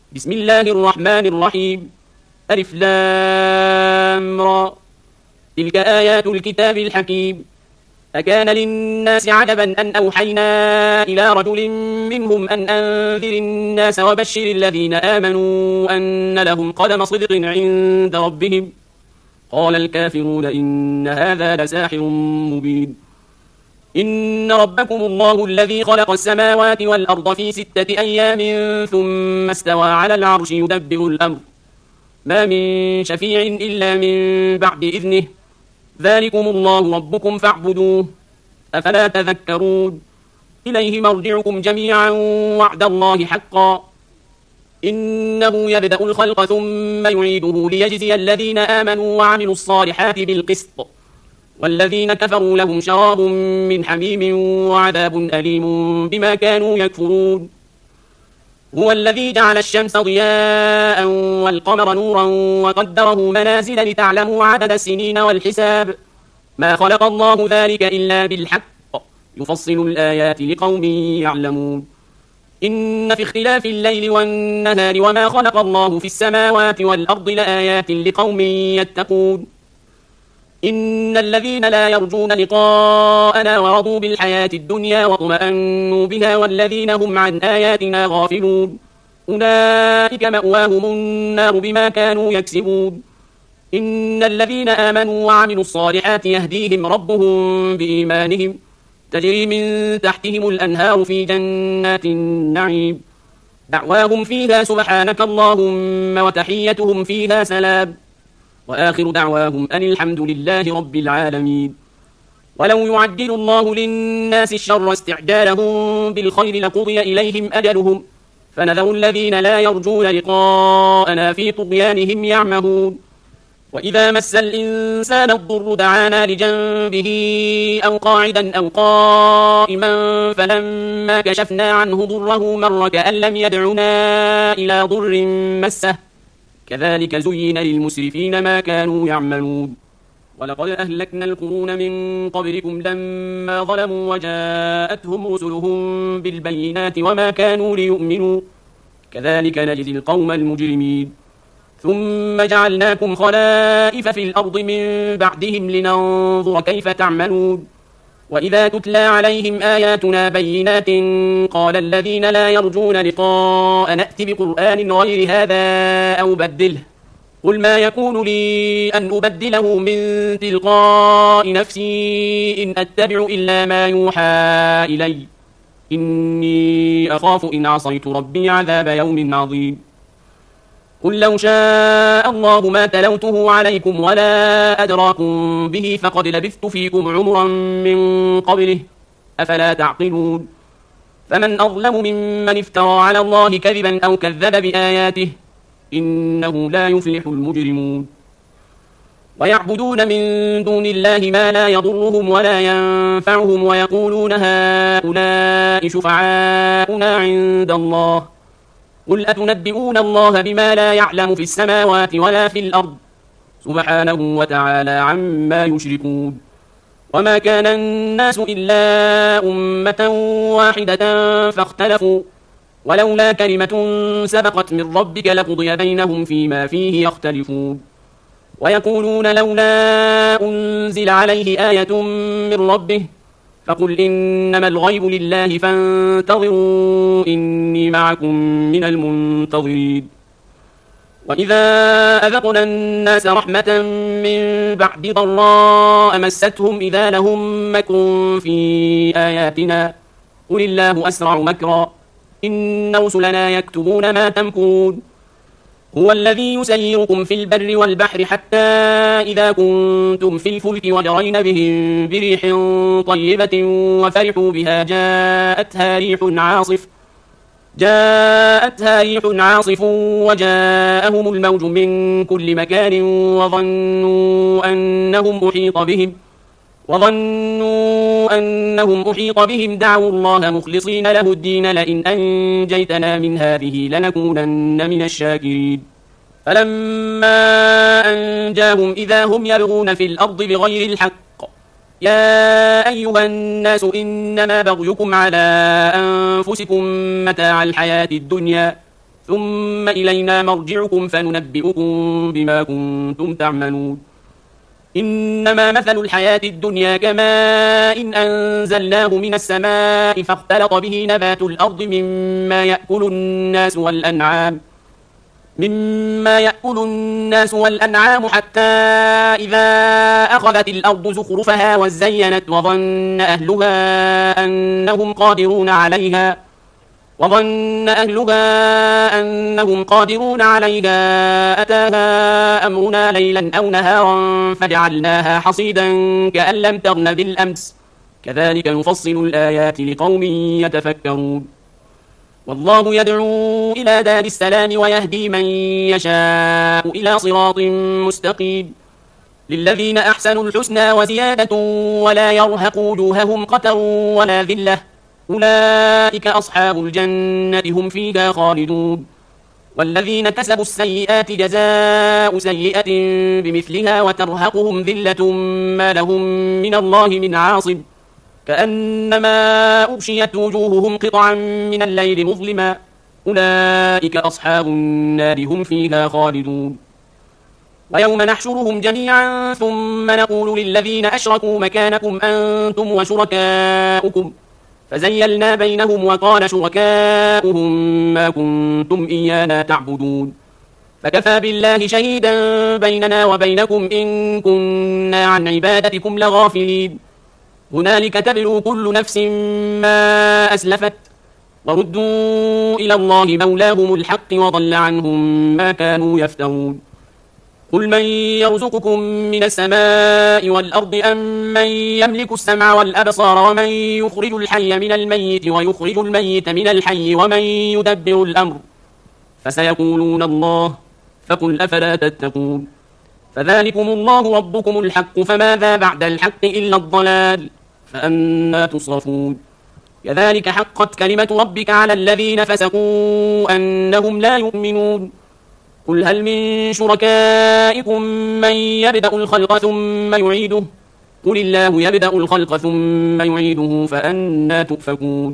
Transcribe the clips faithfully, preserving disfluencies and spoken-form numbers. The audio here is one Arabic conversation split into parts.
بسم الله الرحمن الرحيم. ألف لام را. تلك آيات الكتاب الحكيم. أكان للناس عجبا أن أوحينا إلى رجل منهم أن أنذر الناس وبشر الذين آمنوا أن لهم قدم صدق عند ربهم. قال الكافرون إن هذا لساحر مبين. إن ربكم الله الذي خلق السماوات والأرض في ستة أيام ثم استوى على العرش يدبر الأمر ما من شفيع إلا من بعد إذنه ذلكم الله ربكم فاعبدوه أفلا تذكرون. إليه مرجعكم جميعا وعد الله حقا إنه يبدأ الخلق ثم يعيده ليجزي الذين آمنوا وعملوا الصالحات بالقسط والذين كفروا لهم شراب من حميم وعذاب أليم بما كانوا يكفرون. هو الذي جعل الشمس ضياء والقمر نورا وقدره منازل لتعلموا عدد السنين والحساب ما خلق الله ذلك إلا بالحق يفصل الآيات لقوم يعلمون. إن في اختلاف الليل والنهار وما خلق الله في السماوات والأرض لآيات لقوم يتقون. إن الذين لا يرجون لقاءنا ورضوا بالحياة الدنيا واطمأنوا بها والذين هم عن آياتنا غافلون أولئك مأواهم النار بما كانوا يكسبون. إن الذين آمنوا وعملوا الصالحات يهديهم ربهم بإيمانهم تجري من تحتهم الأنهار في جنات النعيم دعواهم فيها سبحانك اللهم وتحيتهم فيها سلام وآخر دعواهم أن الحمد لله رب العالمين. ولو يعجل الله للناس الشر استعجالهم بالخير لقضي إليهم أجلهم فنذر الذين لا يرجون لقاءنا في طغيانهم يعمهون. وإذا مس الإنسان الضر دعانا لجنبه أو قاعدا أو قائما فلما كشفنا عنه ضره مر كأن لم يدعنا إلى ضر مسه كذلك زين للمسرفين ما كانوا يعملون. ولقد أهلكنا القرون من قبلكم لما ظلموا وجاءتهم رسلهم بالبينات وما كانوا ليؤمنوا كذلك نجزي القوم المجرمين. ثم جعلناكم خلائف في الأرض من بعدهم لننظر كيف تعملون. وإذا تتلى عليهم آياتنا بينات قال الذين لا يرجون لقاء نأت بقرآن غير هذا أو بدله قل ما يكون لي أن أبدله من تلقاء نفسي إن أتبع إلا ما يوحى إلي إني أخاف إن عصيت ربي عذاب يوم عظيم. قل لو شاء الله ما تلوته عليكم ولا أدراكم به فقد لبثت فيكم عمرا من قبله أفلا تعقلون. فمن أظلم ممن افترى على الله كذبا أو كذب بآياته إنه لا يفلح المجرمون. ويعبدون من دون الله ما لا يضرهم ولا ينفعهم ويقولون هؤلاء شفعاؤنا عند الله قل أتنبئون الله بما لا يعلم في السماوات ولا في الأرض سبحانه وتعالى عما يشركون. وما كان الناس إلا أمة واحدة فاختلفوا ولولا كلمة سبقت من ربك لقضي بينهم فيما فيه يختلفون. ويقولون لولا أنزل عليه آية من ربه فقل إنما الغيب لله فانتظروا إني معكم من المنتظرين. وإذا أذقنا الناس رحمة من بعد ضراء مستهم إذا لهم مكر في آياتنا قل الله أسرع مكرا إن رسلنا يكتبون ما تمكرون. هو الذي يسيركم في البر والبحر حتى إذا كنتم في الفلك وجرين بهم بريح طيبة وفرحوا بها جاءتها ريح عاصف جاءتها ريح عاصف وجاءهم الموج من كل مكان وظنوا أنهم أحيط بهم وظنوا أنهم أحيط بهم دعوا الله مخلصين له الدين لئن أنجيتنا من هذه لنكونن من الشاكرين. فلما أنجاهم إذا هم يبغون في الأرض بغير الحق يا أيها الناس إنما بغيكم على أنفسكم متاع الحياة الدنيا ثم إلينا مرجعكم فننبئكم بما كنتم تعملون إنما مثل الحياة الدنيا كماء إن أنزلناه من السماء فاختلط به نبات الأرض مما يأكل الناس والأنعام مما يأكل الناس والأنعام حتى إذا أخذت الأرض زخرفها وزينت وظن أهلها أنهم قادرون عليها وظن أهلها أنهم قادرون عليها أتاها أمرنا ليلا أو نهارا فجعلناها حصيدا كأن لم تغن بالأمس كذلك نفصل الآيات لقوم يتفكرون والله يدعو إلى دار السلام ويهدي من يشاء إلى صراط مستقيم للذين أحسنوا الحسنى وزيادة ولا يرهق وجوههم قتر ولا ذلة أولئك أصحاب الجنة هم فيها خالدون والذين كسبوا السيئات جزاء سيئة بمثلها وترهقهم ذلة ما لهم من الله من عاصم كأنما أغشيت وجوههم قطعا من الليل مظلما أولئك أصحاب النار هم فيها خالدون ويوم نحشرهم جميعا ثم نقول للذين أشركوا مكانكم أنتم وشركاؤكم فزيلنا بينهم وقال شركاؤهم ما كنتم إيانا تعبدون فكفى بالله شهيدا بيننا وبينكم إن كنا عن عبادتكم لغافلين هنالك تبلو كل نفس ما أسلفت وردوا إلى الله مولاهم الحق وضل عنهم ما كانوا يفترون قل من يرزقكم من السماء والأرض أم من يملك السمع والأبصار ومن يخرج الحي من الميت ويخرج الميت من الحي ومن يدبر الأمر فسيقولون الله فقل أفلا تتقون فذلكم الله ربكم الحق فماذا بعد الحق إلا الضلال فأنا تصرفون كذلك حقت كلمة ربك على الذين فسقوا أنهم لا يؤمنون قل هل من شركائكم من يبدأ الخلق ثم يعيده قل الله يبدأ الخلق ثم يعيده فأنا تؤفكون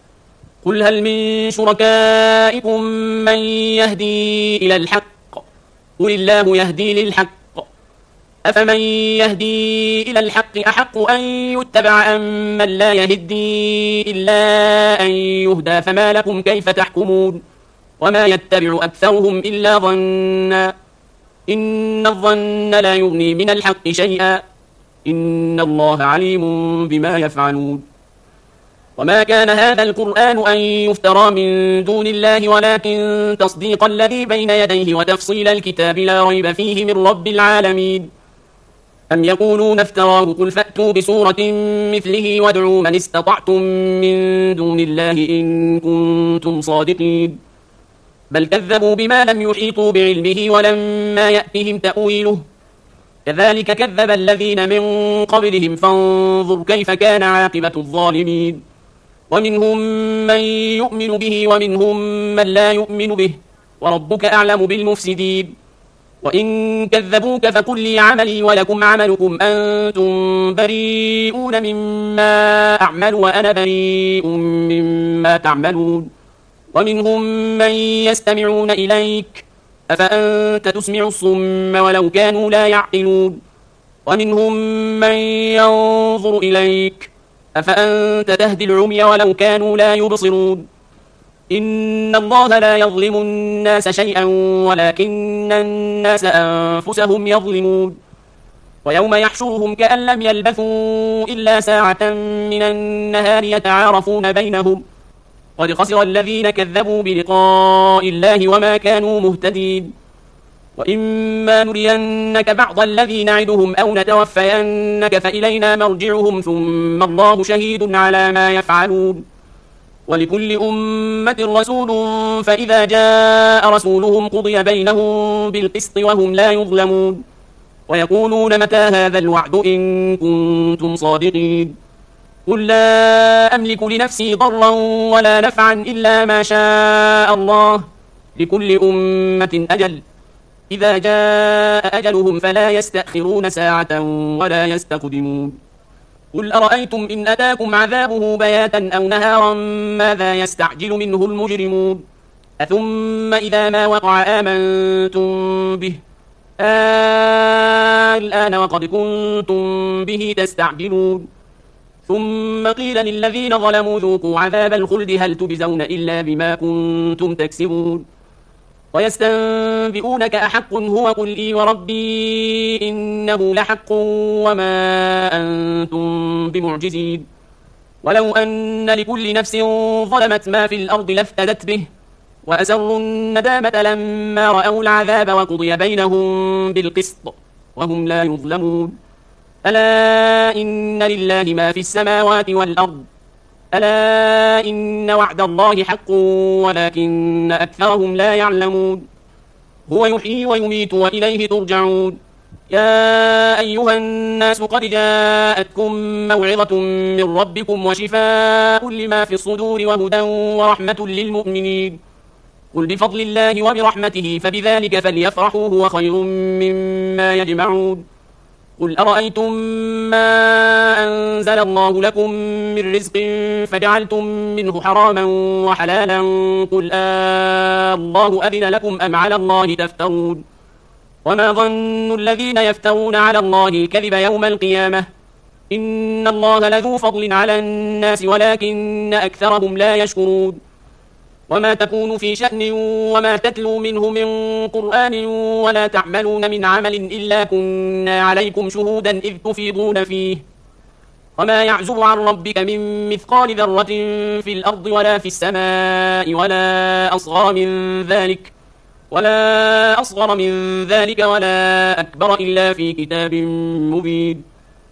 قل هل من شركائكم من يهدي إلى الحق قل الله يهدي للحق أفمن يهدي إلى الحق أحق أن يتبع أم من لا يهدي إلا أن يهدى فما لكم كيف تحكمون وما يتبع أكثرهم إلا ظنا إن الظن لا يغني من الحق شيئا إن الله عليم بما يفعلون وما كان هذا القرآن أن يفترى من دون الله ولكن تصديق الذي بين يديه وتفصيل الكتاب لا ريب فيه من رب العالمين أم يقولون افتراه قل فأتوا بسورة مثله وادعوا من استطعتم من دون الله إن كنتم صادقين بل كذبوا بما لم يحيطوا بعلمه ولما يأتهم تأويله كذلك كذب الذين من قبلهم فانظر كيف كان عاقبة الظالمين ومنهم من يؤمن به ومنهم من لا يؤمن به وربك أعلم بالمفسدين وإن كذبوك فقل لي عملي ولكم عملكم أنتم بريئون مما أعمل وأنا بريء مما تعملون ومنهم من يستمعون إليك أفأنت تسمع الصم ولو كانوا لا يعقلون ومنهم من ينظر إليك أفأنت تهدي العمي ولو كانوا لا يبصرون إن الله لا يظلم الناس شيئا ولكن الناس أنفسهم يظلمون ويوم يحشرهم كأن لم يلبثوا إلا ساعة من النهار يتعارفون بينهم قد خسر الذين كذبوا بلقاء الله وما كانوا مهتدين وإما نرينك بعض الذي نعدهم أو نتوفينك فإلينا مرجعهم ثم الله شهيد على ما يفعلون ولكل أمة رسول فإذا جاء رسولهم قضي بينهم بالقسط وهم لا يظلمون ويقولون متى هذا الوعد إن كنتم صادقين قل لا أملك لنفسي ضرا ولا نفعا إلا ما شاء الله لكل أمة أجل إذا جاء أجلهم فلا يستأخرون ساعة ولا يستقدمون قل أرأيتم إن أتاكم عذابه بياتا أو نهارا ماذا يستعجل منه المجرمون أثم إذا ما وقع آمنتم به آه الآن وقد كنتم به تستعجلون ثم قيل للذين ظلموا ذوقوا عذاب الخلد هل تجزون إلا بما كنتم تكسبون ويستنبئونك أحق هو قل إي وربي إنه لحق وما أنتم بمعجزين ولو أن لكل نفس ظلمت ما في الأرض لافتدت به وأسروا الندامة لما رأوا العذاب وقضي بينهم بالقسط وهم لا يظلمون ألا إن لله ما في السماوات والأرض ألا إن وعد الله حق ولكن أكثرهم لا يعلمون هو يحيي ويميت وإليه ترجعون يا أيها الناس قد جاءتكم موعظة من ربكم وشفاء لما في الصدور وهدى ورحمة للمؤمنين قل بفضل الله وبرحمته فبذلك فليفرحوا هو خير مما يجمعون قل أرأيتم ما أنزل الله لكم من رزق فجعلتم منه حراما وحلالا قل آه الله أذن لكم أم على الله تفترون وما ظن الذين يفترون على الله الكذب يوم القيامة إن الله لذو فضل على الناس ولكن أكثرهم لا يشكرون وما تكون في شأن وما تتلو منه من قرآن ولا تعملون من عمل إلا كنا عليكم شهودا إذ تفيضون فيه وما يعزب عن ربك من مثقال ذرة في الأرض ولا في السماء ولا أصغر من ذلك ولا أصغر من ذلك ولا أكبر إلا في كتاب مبين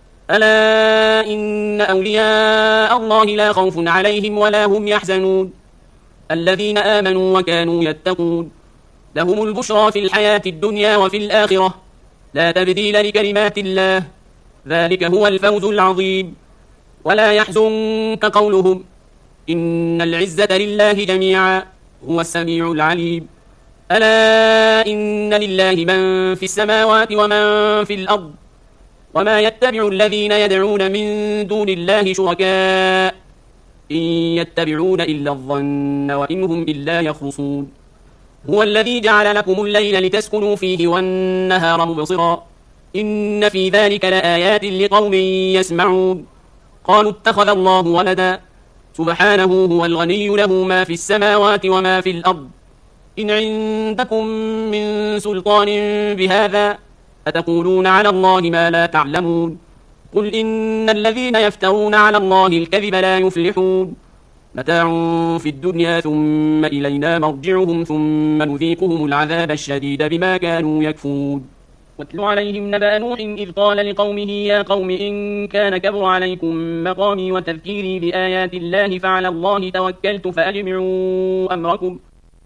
ألا إن أولياء الله لا خوف عليهم ولا هم يحزنون الذين آمنوا وكانوا يتقون لهم البشرى في الحياة الدنيا وفي الآخرة لا تبديل لكلمات الله ذلك هو الفوز العظيم ولا يحزنك قولهم إن العزة لله جميعا هو السميع العليم ألا إن لله من في السماوات ومن في الأرض وما يتبع الذين يدعون من دون الله شركاء إن يتبعون إلا الظن وإن هم إلا يخرصون هو الذي جعل لكم الليل لتسكنوا فيه والنهار مبصرا إن في ذلك لآيات لقوم يسمعون قالوا اتخذ الله ولدا سبحانه هو الغني له ما في السماوات وما في الأرض إن عندكم من سلطان بهذا أتقولون على الله ما لا تعلمون قل إن الذين يفترون على الله الكذب لا يفلحون متاع في الدنيا ثم إلينا مرجعهم ثم نذيقهم العذاب الشديد بما كانوا يكفرون واتل عليهم نبأ نوح إذ قال لقومه يا قوم إن كان كبر عليكم مقامي وتذكيري بآيات الله فعلى الله توكلت فأجمعوا أمركم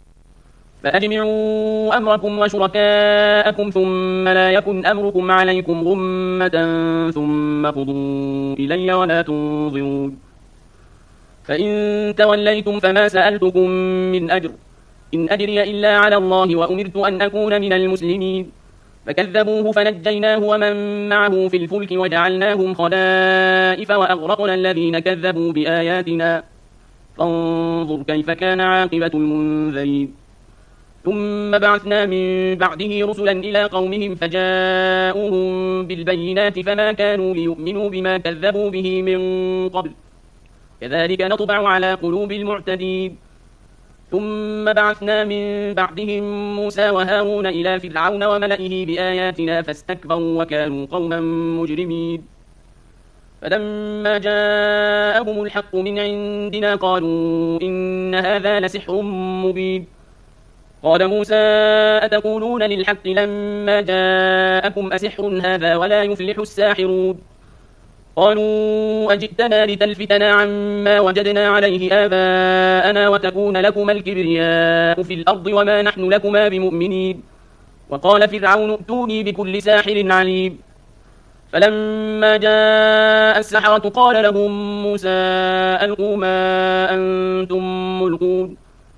فأجمعوا أمركم وشركاءكم ثم لا يكن أمركم عليكم غمة ثم قضوا إلي ولا تنظرون فإن توليتم فما سألتكم من أجر إن أجري إلا على الله وأمرت أن أكون من المسلمين فكذبوه فنجيناه ومن معه في الفلك وجعلناهم خلائف وأغرقنا الذين كذبوا بآياتنا فانظر كيف كان عاقبة المنذرين ثم بعثنا من بعده رسلا إلى قومهم فجاءوهم بالبينات فما كانوا ليؤمنوا بما كذبوا به من قبل كذلك نطبع على قلوب المعتدين ثم بعثنا من بعدهم موسى وهارون إلى فرعون وملئه بآياتنا فاستكبروا وكانوا قوما مجرمين فلما جاءهم الحق من عندنا قالوا إن هذا لسحر مبين قال موسى أتقولون للحق لما جاءكم أسحر هذا ولا يفلح الساحرون قالوا أجئتنا لتلفتنا عما وجدنا عليه آباءنا وتكون لكما الكبرياء في الأرض وما نحن لكما بمؤمنين وقال فرعون ائتوني بكل ساحر عليم فلما جاء السحرة قال لهم موسى ألقوا ما أنتم ملقون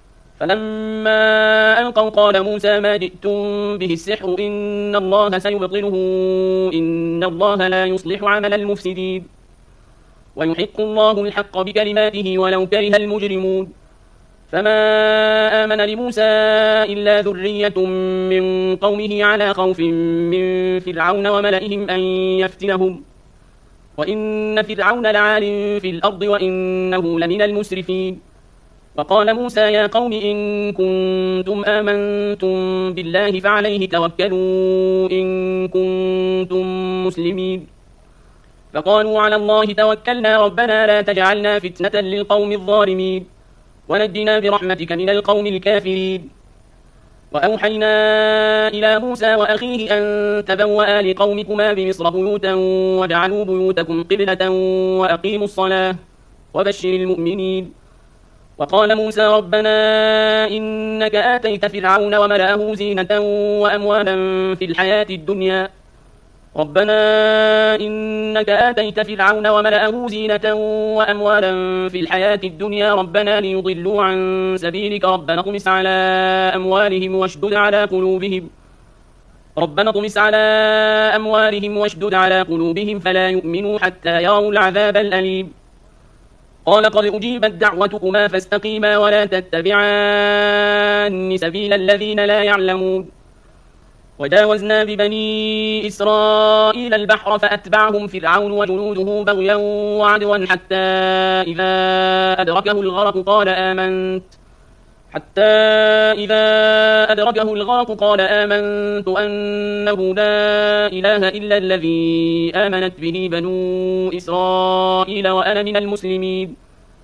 فلما ألقوا قال موسى ما جئتم به السحر إن الله سيبطله إن الله لا يصلح عمل المفسدين ويحق الله الحق بكلماته ولو كره المجرمون فما آمن لموسى إلا ذرية من قومه على خوف من فرعون وملئهم أن يفتنهم وإن فرعون لعال في الأرض وإنه لمن المسرفين. وقال موسى يا قوم إن كنتم آمنتم بالله فعليه توكلوا إن كنتم مسلمين. فقالوا على الله توكلنا ربنا لا تجعلنا فتنة للقوم الظالمين ونجنا برحمتك من القوم الكافرين. وأوحينا إلى موسى وأخيه أن تبوأ لقومكما بمصر بيوتا واجعلوا بيوتكم قبلة وأقيموا الصلاة وبشر المؤمنين. وقال موسى ربنا إنك آتيت فرعون وملأه زينة وأموالا في الحياة الدنيا ربنا إنك آتيت فرعون وملأه زينة وأموالا في الحياة الدنيا ربنا ليضلوا عن سبيلك ربنا اطمس على أموالهم واشدد على قلوبهم ربنا اطمس على أموالهم واشدد على قلوبهم فلا يؤمنوا حتى يروا العذاب الأليم. قال قد أجيبت دعوتكما فاستقيما ولا تتبعان سبيل الذين لا يعلمون. وجاوزنا ببني إسرائيل البحر فأتبعهم فرعون وجنوده بغيا وعدوا حتى إذا أدركه الغرق قال آمنت حتى إذا أدركه الغرق قال آمنت أنه لا إله إلا الذي آمنت به بنو إسرائيل وأنا من المسلمين.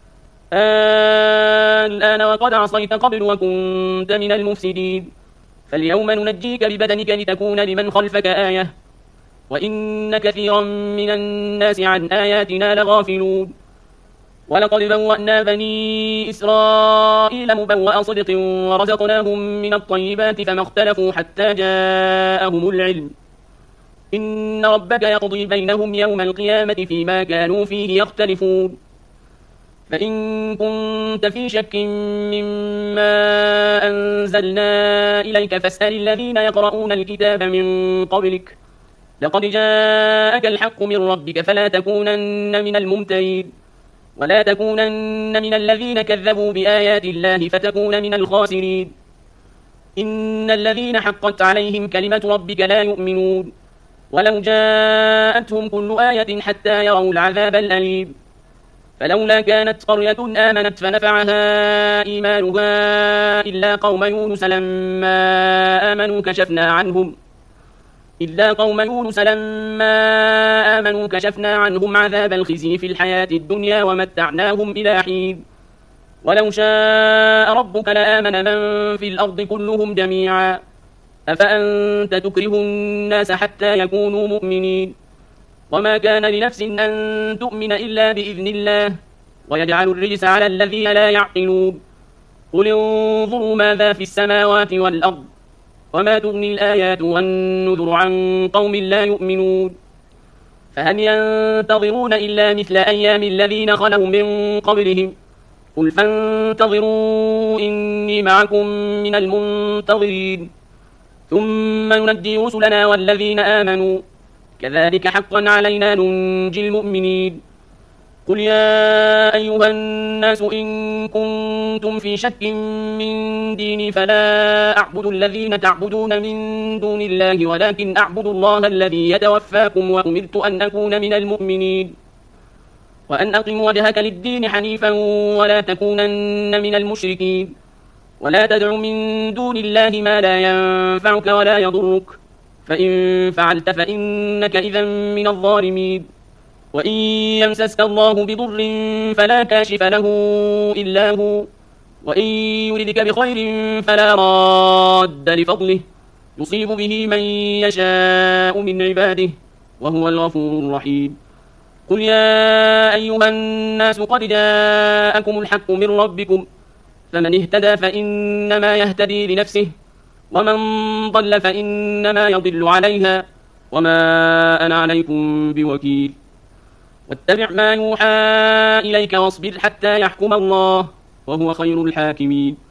الآن وقد عصيت قبل وكنت من المفسدين فاليوم ننجيك ببدنك لتكون لمن خلفك آية وإن كثيرا من الناس عن آياتنا لغافلون. ولقد بوأنا بني إسرائيل مبوأ صدق ورزقناهم من الطيبات فما اختلفوا حتى جاءهم العلم إن ربك يقضي بينهم يوم القيامة فيما كانوا فيه يختلفون. فإن كنت في شك مما أنزلنا إليك فاسأل الذين يقرؤون الكتاب من قبلك لقد جاءك الحق من ربك فلا تكونن من الممترين ولا تكونن من الذين كذبوا بآيات الله فتكون من الخاسرين. إن الذين حقت عليهم كلمة ربك لا يؤمنون ولو جاءتهم كل آية حتى يروا العذاب الأليم. فلولا كانت قرية آمنت فنفعها إيمانها إلا قوم يونس لما آمنوا كشفنا عنهم إلا قوم يونس لما آمنوا كشفنا عنهم عذاب الخزي في الحياة الدنيا ومتعناهم إلى حين. ولو شاء ربك لآمن من في الأرض كلهم جميعا أفأنت تكره الناس حتى يكونوا مؤمنين. وما كان لنفس أن تؤمن إلا بإذن الله ويجعل الرجس على الذين لا يعقلون. قل انظروا ماذا في السماوات والأرض وما تغني الآيات والنذر عن قوم لا يؤمنون. فهل ينتظرون إلا مثل أيام الذين خلوا من قبلهم قل فانتظروا إني معكم من المنتظرين ثم ننجي رسلنا والذين آمنوا كذلك حقا علينا ننجي المؤمنين. قل يا أيها الناس إن كنتم في شك من ديني فلا أعبد الذين تعبدون من دون الله ولكن أعبد الله الذي يتوفاكم وأمرت أن أكون من المؤمنين وأن أقم وجهك للدين حنيفا ولا تكونن من المشركين ولا تدع من دون الله ما لا ينفعك ولا يضرك فإن فعلت فإنك إذا من الظالمين. وإن يمسسك الله بضر فلا كاشف له إلا هو وإن يردك بخير فلا راد لفضله يصيب به من يشاء من عباده وهو الغفور الرحيم. قل يا أيها الناس قد جاءكم الحق من ربكم فمن اهتدى فإنما يهتدي لنفسه ومن ضل فإنما يضل عليها وما أنا عليكم بوكيل. واتبع ما يوحى إليك واصبر حتى يحكم الله وهو خير الحاكمين.